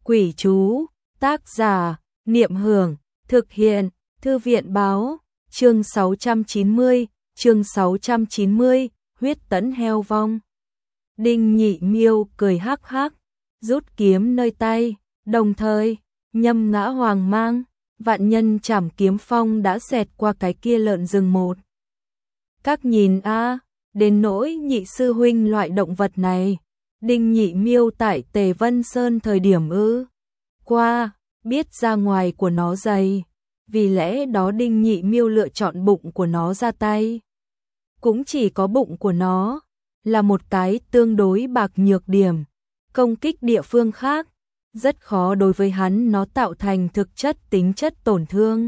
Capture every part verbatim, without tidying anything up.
Quỷ chú, tác giả, Niệm Hưởng, thực hiện, Thư viện báo, chương sáu trăm chín mươi, chương sáu trăm chín mươi, huyết tẫn heo vong. Đinh Nhị Miêu cười hắc hắc, rút kiếm nơi tay, đồng thời, nhâm ngã hoàng mang, vạn nhân chảm kiếm phong đã xẹt qua cái kia lợn rừng một. Các nhìn a, đến nỗi Nhị sư huynh loại động vật này, Đinh Nhị Miêu tại Tề Vân Sơn thời điểm ư qua, biết ra ngoài của nó dày, vì lẽ đó Đinh Nhị Miêu lựa chọn bụng của nó ra tay. Cũng chỉ có bụng của nó là một cái tương đối bạc nhược điểm, công kích địa phương khác, rất khó đối với hắn nó tạo thành thực chất tính chất tổn thương.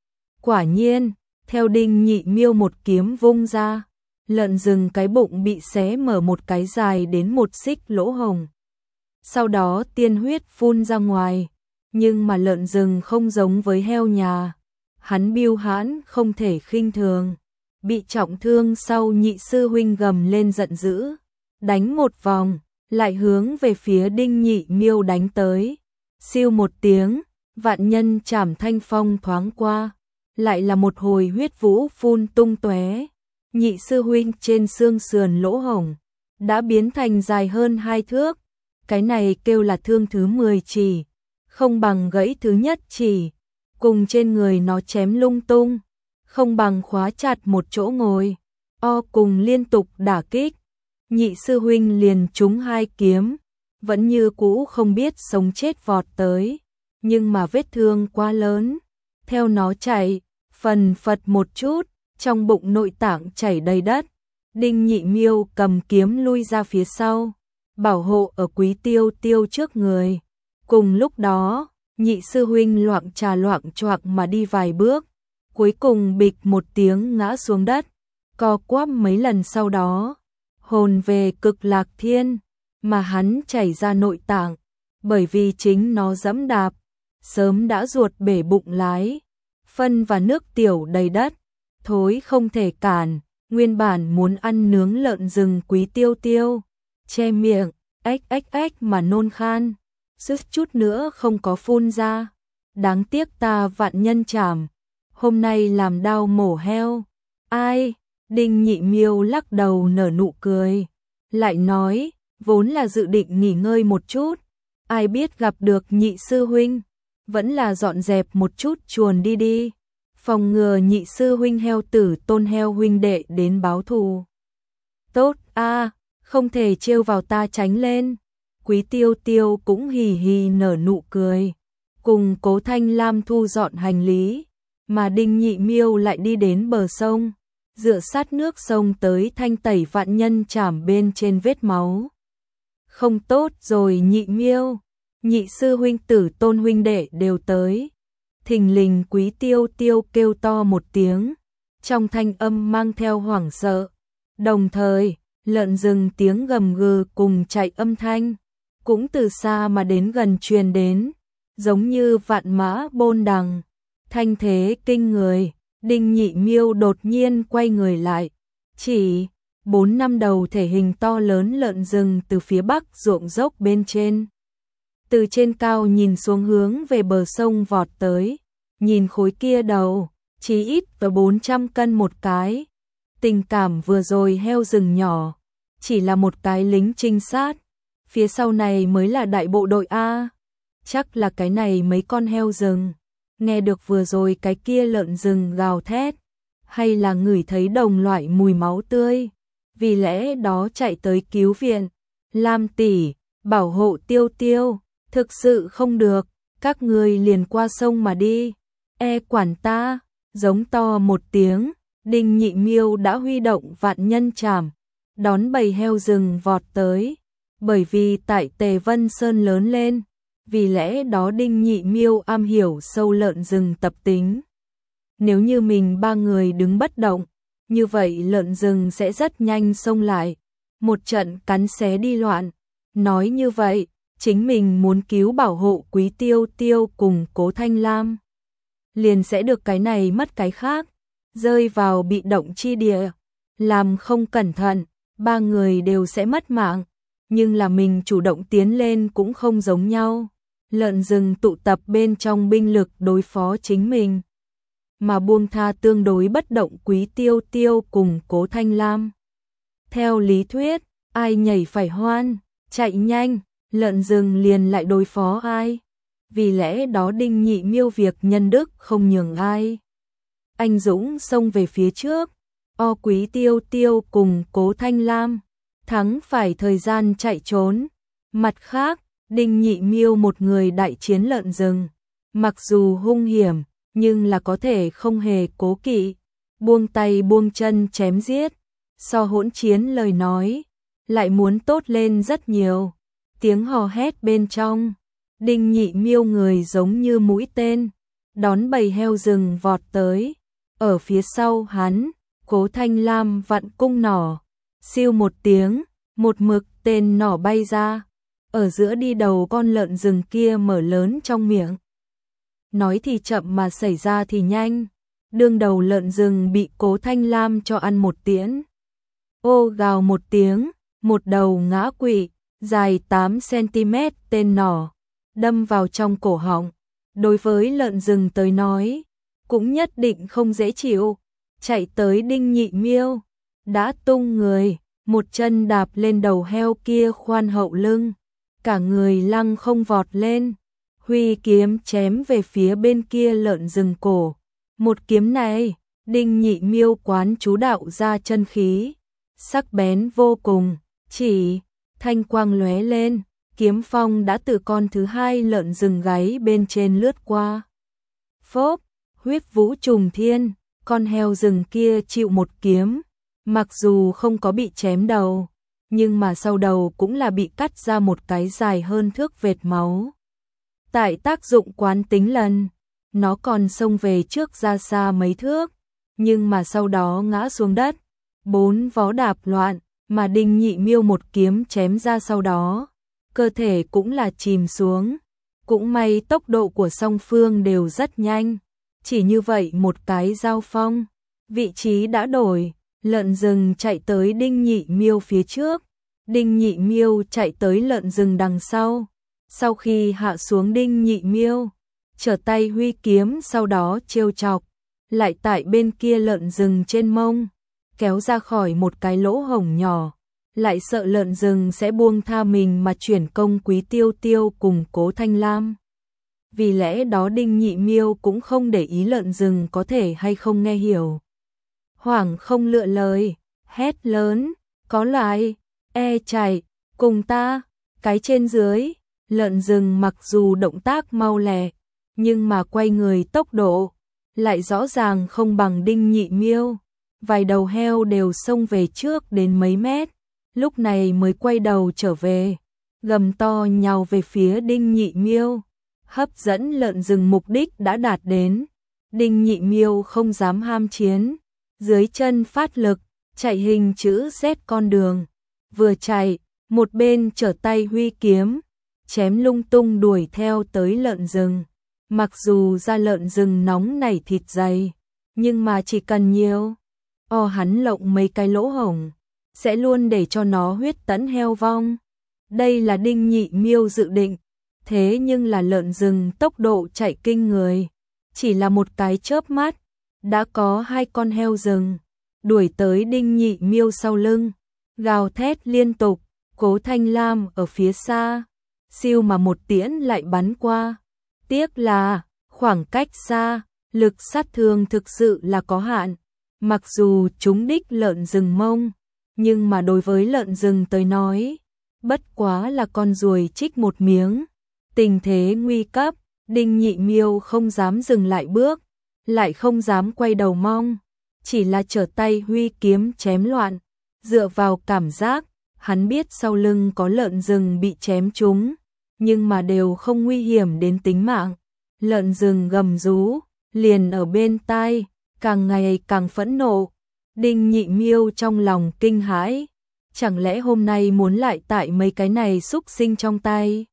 Quả nhiên, theo Đinh Nhị Miêu một kiếm vung ra, lợn rừng cái bụng bị xé mở một cái dài đến một xích lỗ hồng. Sau đó tiên huyết phun ra ngoài, nhưng mà lợn rừng không giống với heo nhà, hắn bưu hãn không thể khinh thường, bị trọng thương sau Nhị sư huynh gầm lên giận dữ, đánh một vòng, lại hướng về phía Đinh Nhị Miêu đánh tới. Siêu một tiếng, vạn nhân chảm thanh phong thoáng qua, lại là một hồi huyết vũ phun tung tóe. Nhị sư huynh trên xương sườn lỗ hổng đã biến thành dài hơn hai thước, cái này kêu là thương thứ mười chỉ, không bằng gãy thứ nhất chỉ, cùng trên người nó chém lung tung, không bằng khóa chặt một chỗ ngồi, o cùng liên tục đả kích. Nhị sư huynh liền trúng hai kiếm, vẫn như cũ không biết sống chết vọt tới, nhưng mà vết thương quá lớn, theo nó chạy, phần phật một chút, trong bụng nội tạng chảy đầy đất. Đinh Nhị Miêu cầm kiếm lui ra phía sau, bảo hộ ở Quý Tiêu Tiêu trước người. Cùng lúc đó, Nhị sư huynh loạng trà loạng choạng mà đi vài bước, cuối cùng bịch một tiếng ngã xuống đất, co quắp mấy lần sau đó, hồn về Cực Lạc Thiên, mà hắn chảy ra nội tạng, bởi vì chính nó dẫm đạp, sớm đã ruột bể bụng lái, phân và nước tiểu đầy đất, thối không thể cản. Nguyên bản muốn ăn nướng lợn rừng Quý Tiêu Tiêu, che miệng, ếch ếch ếch mà nôn khan, suýt chút nữa không có phun ra. Đáng tiếc ta vạn nhân chảm, hôm nay làm đau mổ heo. Ai? Đinh Nhị Miêu lắc đầu nở nụ cười, lại nói, vốn là dự định nghỉ ngơi một chút, ai biết gặp được Nhị sư huynh, vẫn là dọn dẹp một chút chuồn đi đi, phòng ngừa Nhị sư huynh heo tử Tôn heo huynh đệ đến báo thù. Tốt a, không thể trêu vào ta tránh lên. Quý Tiêu Tiêu cũng hì hì nở nụ cười, cùng Cố Thanh Lam thu dọn hành lý, mà Đinh Nhị Miêu lại đi đến bờ sông, dựa sát nước sông tới thanh tẩy vạn nhân chảm bên trên vết máu. Không tốt rồi Nhị Miêu, Nhị sư huynh tử Tôn huynh đệ đều tới. Thình lình Quý Tiêu Tiêu kêu to một tiếng, trong thanh âm mang theo hoảng sợ, đồng thời, lợn rừng tiếng gầm gừ cùng chạy âm thanh, cũng từ xa mà đến gần truyền đến, giống như vạn mã bôn đằng, thanh thế kinh người. Đinh Nhị Miêu đột nhiên quay người lại, chỉ bốn năm đầu thể hình to lớn lợn rừng từ phía bắc ruộng dốc bên trên, từ trên cao nhìn xuống hướng về bờ sông vọt tới, nhìn khối kia đầu, chí ít vào bốn trăm cân một cái. Tình cảm vừa rồi heo rừng nhỏ, chỉ là một cái lính trinh sát, phía sau này mới là đại bộ đội A, chắc là cái này mấy con heo rừng, nghe được vừa rồi cái kia lợn rừng gào thét, hay là ngửi thấy đồng loại mùi máu tươi, vì lẽ đó chạy tới cứu viện. Lam tỷ, bảo hộ Tiêu Tiêu, thực sự không được, các người liền qua sông mà đi, e quản ta, giống to một tiếng, Đinh Nhị Miêu đã huy động vạn nhân chảm, đón bầy heo rừng vọt tới, bởi vì tại Tề Vân Sơn lớn lên, vì lẽ đó Đinh Nhị Miêu am hiểu sâu lợn rừng tập tính. Nếu như mình ba người đứng bất động, như vậy lợn rừng sẽ rất nhanh xông lại, một trận cắn xé đi loạn. Nói như vậy, chính mình muốn cứu bảo hộ Quý Tiêu Tiêu cùng Cố Thanh Lam, liền sẽ được cái này mất cái khác, rơi vào bị động chi địa, làm không cẩn thận, ba người đều sẽ mất mạng, nhưng là mình chủ động tiến lên cũng không giống nhau. lợn rừng tụ tập bên trong binh lực đối phó chính mình, mà buông tha tương đối bất động Quý Tiêu Tiêu cùng Cố Thanh Lam. Theo lý thuyết, ai nhảy phải hoan, chạy nhanh, lợn rừng liền lại đối phó ai. Vì lẽ đó Đinh Nhị Miêu việc nhân đức không nhường ai. Anh dũng xông về phía trước, o Quý Tiêu Tiêu cùng Cố Thanh Lam, thắng phải thời gian chạy trốn. Mặt khác, Đinh Nhị Miêu một người đại chiến lợn rừng, mặc dù hung hiểm, nhưng là có thể không hề cố kỵ, buông tay buông chân chém giết, so hỗn chiến lời nói, lại muốn tốt lên rất nhiều. Tiếng hò hét bên trong, Đinh Nhị Miêu người giống như mũi tên, đón bầy heo rừng vọt tới, ở phía sau hắn, Cố Thanh Lam vặn cung nỏ, siêu một tiếng, một mực tên nỏ bay ra, ở giữa đi đầu con lợn rừng kia mở lớn trong miệng. Nói thì chậm mà xảy ra thì nhanh, đương đầu lợn rừng bị Cố Thanh Lam cho ăn một tiễn. Ô gào một tiếng, một đầu ngã quỵ, dài tám xăng-ti-mét tên nỏ, đâm vào trong cổ họng. Đối với lợn rừng tới nói, cũng nhất định không dễ chịu. Chạy tới Đinh Nhị Miêu, đã tung người, một chân đạp lên đầu heo kia khoan hậu lưng, cả người lăng không vọt lên, huy kiếm chém về phía bên kia lợn rừng cổ. Một kiếm này, Đinh Nhị Miêu quán chú đạo ra chân khí, sắc bén vô cùng, chỉ thanh quang lóe lên, kiếm phong đã từ con thứ hai lợn rừng gáy bên trên lướt qua. Phốp, huyết vũ trùng thiên, con heo rừng kia chịu một kiếm, mặc dù không có bị chém đầu, nhưng mà sau đầu cũng là bị cắt ra một cái dài hơn thước vệt máu. Tại tác dụng quán tính lần, nó còn xông về trước ra xa mấy thước, nhưng mà sau đó ngã xuống đất, bốn vó đạp loạn, mà Đinh Nhị Miêu một kiếm chém ra sau đó, cơ thể cũng là chìm xuống. Cũng may tốc độ của song phương đều rất nhanh, chỉ như vậy một cái giao phong, vị trí đã đổi, lợn rừng chạy tới Đinh Nhị Miêu phía trước, Đinh Nhị Miêu chạy tới lợn rừng đằng sau. Sau khi hạ xuống Đinh Nhị Miêu, trở tay huy kiếm sau đó trêu chọc, lại tại bên kia lợn rừng trên mông, kéo ra khỏi một cái lỗ hổng nhỏ, lại sợ lợn rừng sẽ buông tha mình mà chuyển công Quý Tiêu Tiêu cùng Cố Thanh Lam. Vì lẽ đó Đinh Nhị Miêu cũng không để ý lợn rừng có thể hay không nghe hiểu. Hoảng không lựa lời, hét lớn, có lại, e chạy, cùng ta, cái trên dưới. Lợn rừng mặc dù động tác mau lẹ, nhưng mà quay người tốc độ lại rõ ràng không bằng Đinh Nhị Miêu. Vài đầu heo đều xông về trước đến mấy mét, lúc này mới quay đầu trở về, gầm to nhào về phía Đinh Nhị Miêu. Hấp dẫn lợn rừng mục đích đã đạt đến, Đinh Nhị Miêu không dám ham chiến, dưới chân phát lực, chạy hình chữ Z con đường, vừa chạy, một bên trở tay huy kiếm, chém lung tung đuổi theo tới lợn rừng. Mặc dù da lợn rừng nóng nảy thịt dày, nhưng mà chỉ cần nhiều, o hắn lộng mấy cái lỗ hổng, sẽ luôn để cho nó huyết tẫn heo vong. Đây là Đinh Nhị Miêu dự định, thế nhưng là lợn rừng tốc độ chạy kinh người, chỉ là một cái chớp mắt, đã có hai con heo rừng đuổi tới Đinh Nhị Miêu sau lưng, gào thét liên tục. Cố Thanh Lam ở phía xa, siêu mà một tiễn lại bắn qua. Tiếc là, khoảng cách xa, lực sát thương thực sự là có hạn. Mặc dù chúng đích lợn rừng mông, nhưng mà đối với lợn rừng tới nói, bất quá là con ruồi chích một miếng. Tình thế nguy cấp, Đinh Nhị Miêu không dám dừng lại bước, lại không dám quay đầu mong, chỉ là trở tay huy kiếm chém loạn. Dựa vào cảm giác, hắn biết sau lưng có lợn rừng bị chém trúng, nhưng mà đều không nguy hiểm đến tính mạng. Lợn rừng gầm rú, liền ở bên tai, càng ngày càng phẫn nộ. Đinh Nhị Miêu trong lòng kinh hãi, chẳng lẽ hôm nay muốn lại tại mấy cái này xúc sinh trong tay.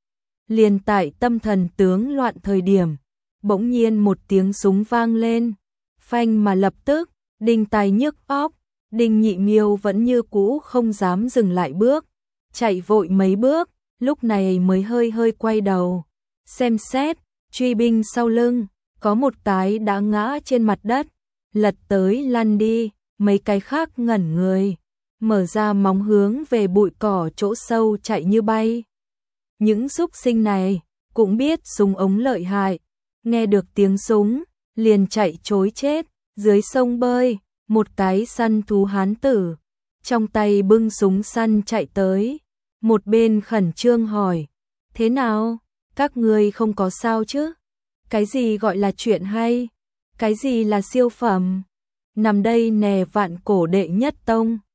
Liền tại tâm thần tướng loạn thời điểm, bỗng nhiên một tiếng súng vang lên, phanh mà lập tức, đinh tai nhức óc. Đinh Nhị Miêu vẫn như cũ không dám dừng lại bước, chạy vội mấy bước, lúc này mới hơi hơi quay đầu, xem xét, truy binh sau lưng, có một cái đã ngã trên mặt đất, lật tới lăn đi, mấy cái khác ngẩn người, mở ra móng hướng về bụi cỏ chỗ sâu chạy như bay. Những súc sinh này cũng biết súng ống lợi hại, nghe được tiếng súng, liền chạy trối chết, dưới sông bơi, một cái săn thú hán tử, trong tay bưng súng săn chạy tới, một bên khẩn trương hỏi, thế nào, các ngươi không có sao chứ? Cái gì gọi là chuyện hay? Cái gì là siêu phẩm? Nằm đây nè vạn cổ đệ nhất tông.